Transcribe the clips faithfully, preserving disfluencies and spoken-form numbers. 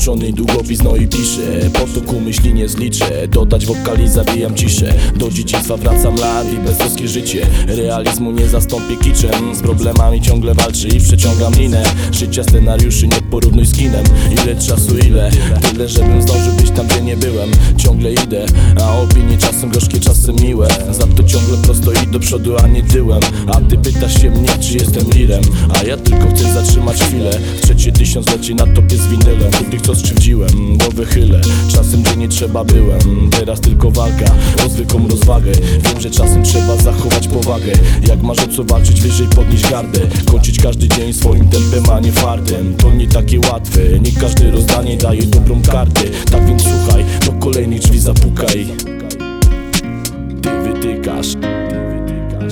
włączony długopis, no i piszę. Potoku myśli nie zliczę, dodać wokali zabijam ciszę. Do dzieciństwa wracam lat i beztroskie życie. Realizmu nie zastąpię kiczem. Z problemami ciągle walczy i przeciągam linę życia, scenariuszy nie porównuj z kinem. Ile czasu, ile? Tyle, żebym zdążył być tam, gdzie nie byłem. Ciągle idę, a opinie czasem gorzkie, czasem miłe. Za to ciągle prosto i do przodu, a nie tyłem. A ty pytasz się mnie, czy jestem lirem, a ja tylko chcę zatrzymać chwilę. W trzecie tysiąclecie na topie z winylem. U tych, co skrzywdziłem, bo wychylę. Czasem, gdzie nie trzeba byłem. Teraz tylko walka o zwykłą rozwagę. Wiem, że czasem trzeba zachować powagę. Jak masz o co walczyć, wyżej podnieść gardę. Kończyć każdy dzień swoim tempem, a nie fartem. To nie takie łatwe, nie każde rozdanie daje dobrą kartę. Tak więc słuchaj, do kolejnych drzwi zapukaj. Ty wytykasz, ty wytykasz.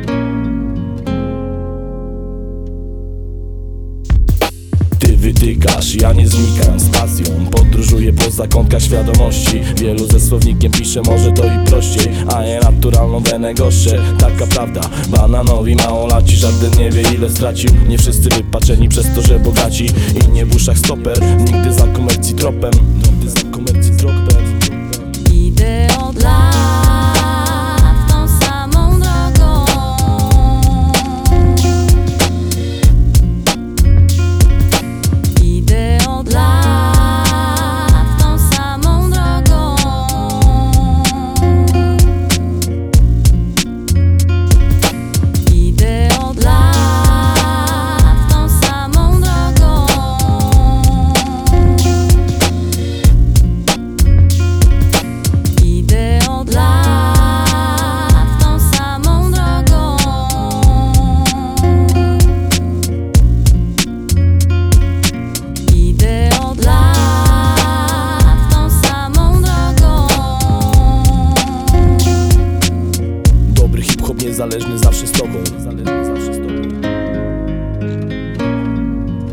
Ty wytykasz, ja nie znikam z pasją. Podróżuję po zakątkach świadomości. Wielu ze słownikiem pisze, może to i prościej, a nie naturalną wenę goszczę. Taka prawda, bananowi małolaci. Żaden nie wie, ile stracił. Nie wszyscy wypaczeni przez to, że bogaci. Inni w uszach stoper, nigdy za komercji tropem. Nigdy za komercji tropem. Idę od lat tą samą drogą. Idę od lat tą samą drogą. Idę od lat tą samą drogą. Idę od lat tą samą drogą. Idę od lat tą samą drogą. Dobry hip-hop niezależny zawsze z tobą.